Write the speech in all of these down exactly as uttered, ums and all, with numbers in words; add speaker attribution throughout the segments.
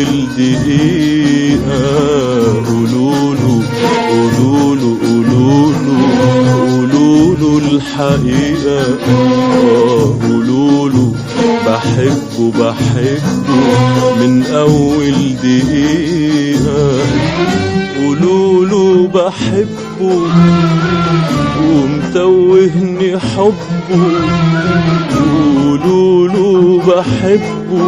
Speaker 1: أول دقيقة قولوله قولوله قولوله قولوله الحقيقة، قولوله بحبه بحبه من أول دقيقة، قولوله بحبه ومتوهني حبه، قولوله بحبه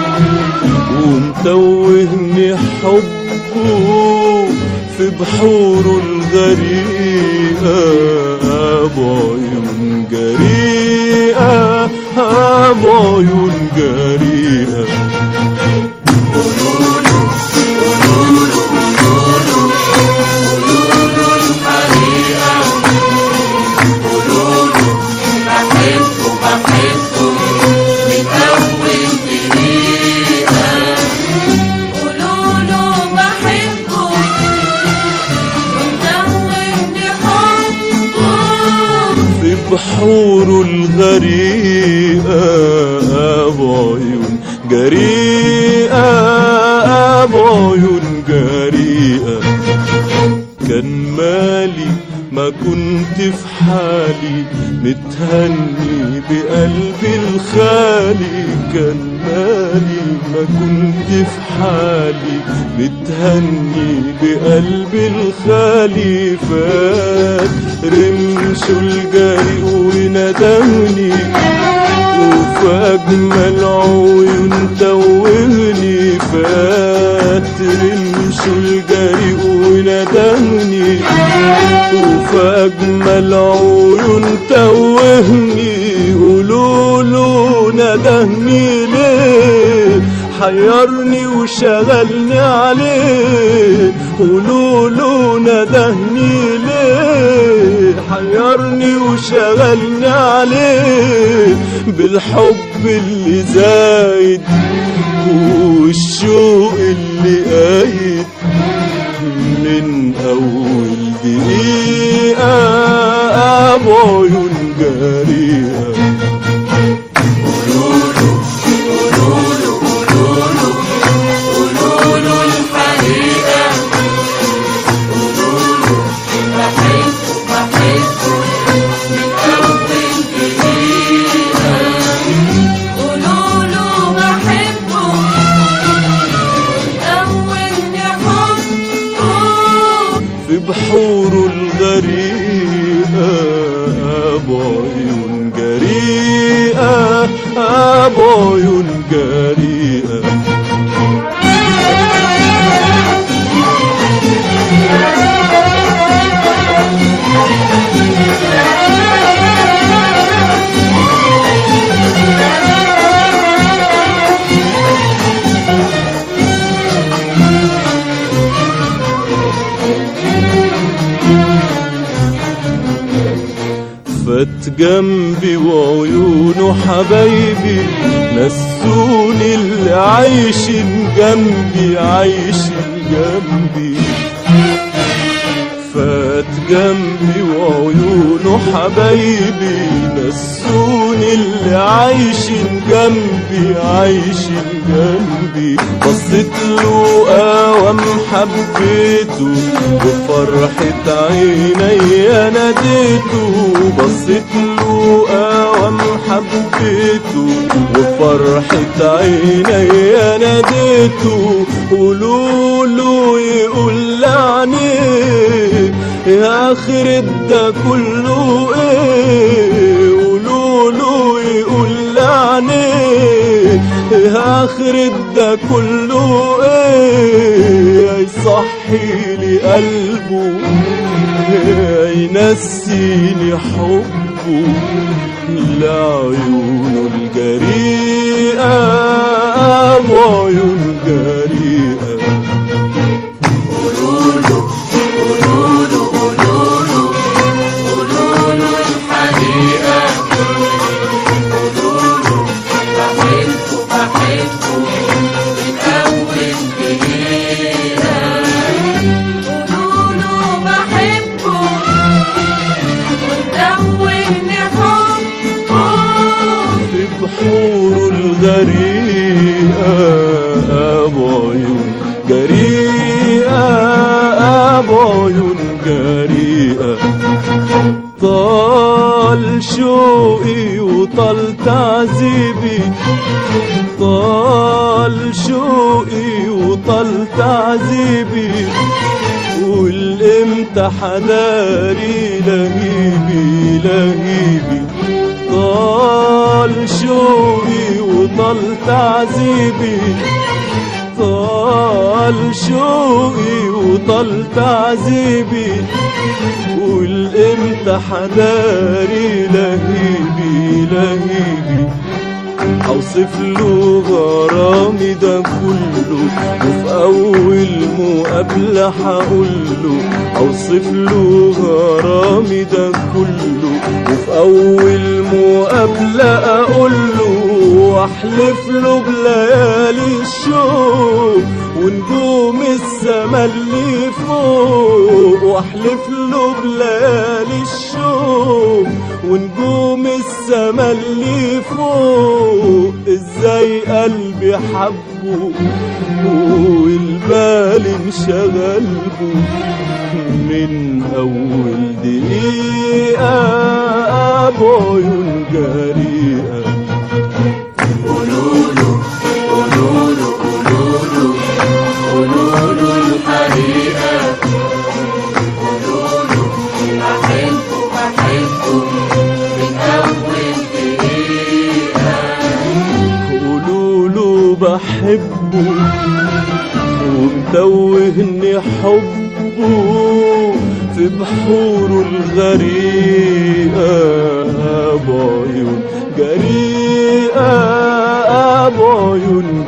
Speaker 1: ومتوهني حبه في بحوره الغريقة بعيون جريئة بعيون جريئة. بحوره الغريقة بعيون جريئة بعيون جريئة. كان مالي ما كنت في حالي متهني بقلبي الخالي، كان مالي ما كنت في حالي متهني بقلبي الخالي، فات رمشه الجريء وندهني وفي أجمل عيون توهني، فات رمشه الجريء وندهني وفي أجمل عيون توهني. قولوله ندهني ليه حيرني وشغلني عليه، قولوله ندهني ليه حيرني وشغلني عليه، بالحب اللي زايد والشوق اللي قايد من أول دقيقة بعيون جريئة. في بحوره الغريقة بعيون جريئة بعيون جريئة. فات جنبي وعيونه حبايبي نسوني اللي عايشين جنبي عايشين جنبي، فات جنبي وعيونه حبايبي نسوني اللي عايشين جنبي عايشين جنبي. بصيت له قوام حبيته وفرحة عيني ناديته، بصيت له قوام حبيته وفرحة عيني ناديته. قولوله يقول لعنيك يا آخر ده كله ايه، قولوله يقول لعنيك يا آخر ده كله ايه، يصحي لي قلبه ينسيني حبه لعيونه الجريئة وعيون جريئة. قولوله قولوله قولوله قولوله الحقيقة، قولوله بحبه بحبه من أول دقيقة، قولوله بحبه وتدوبني حبه في بحوره الغريقة
Speaker 2: جريئة، بعيون جريئة. طال شوقي وطال تعذيبي، طال شوقي وطال تعذيبي، والامتى حداري لهيبي لهيبي. طال شوقي وطال تعذيبي، طال شوقي وطال تعذيبي، والامتى حداري لهيبي لهيبي. اوصف له غرامي ده كله، وفي اول مقابله هقوله. اوصف له غرامي ده كله، وفي اول مقابله اقوله. واحلف له بليالي الشوق ونجوم السما اللي فوق. واحلف له بليالي الشوق ونجوم السما اللي فوق. ازاي قلبي حبه والبال انشغل به، من اول دقيقة بعيون جريئة.
Speaker 1: قولوله قولوله قولوله قولوله الحقيقة. قولوله بحبه بحبه من أول دقيقة.
Speaker 2: قولوله بحبه ومتوهني حبه في بحوره الغريقة. بعيون جريئة، بعيون